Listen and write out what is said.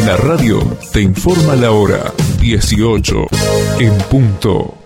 La radio te informa la hora 18 en punto.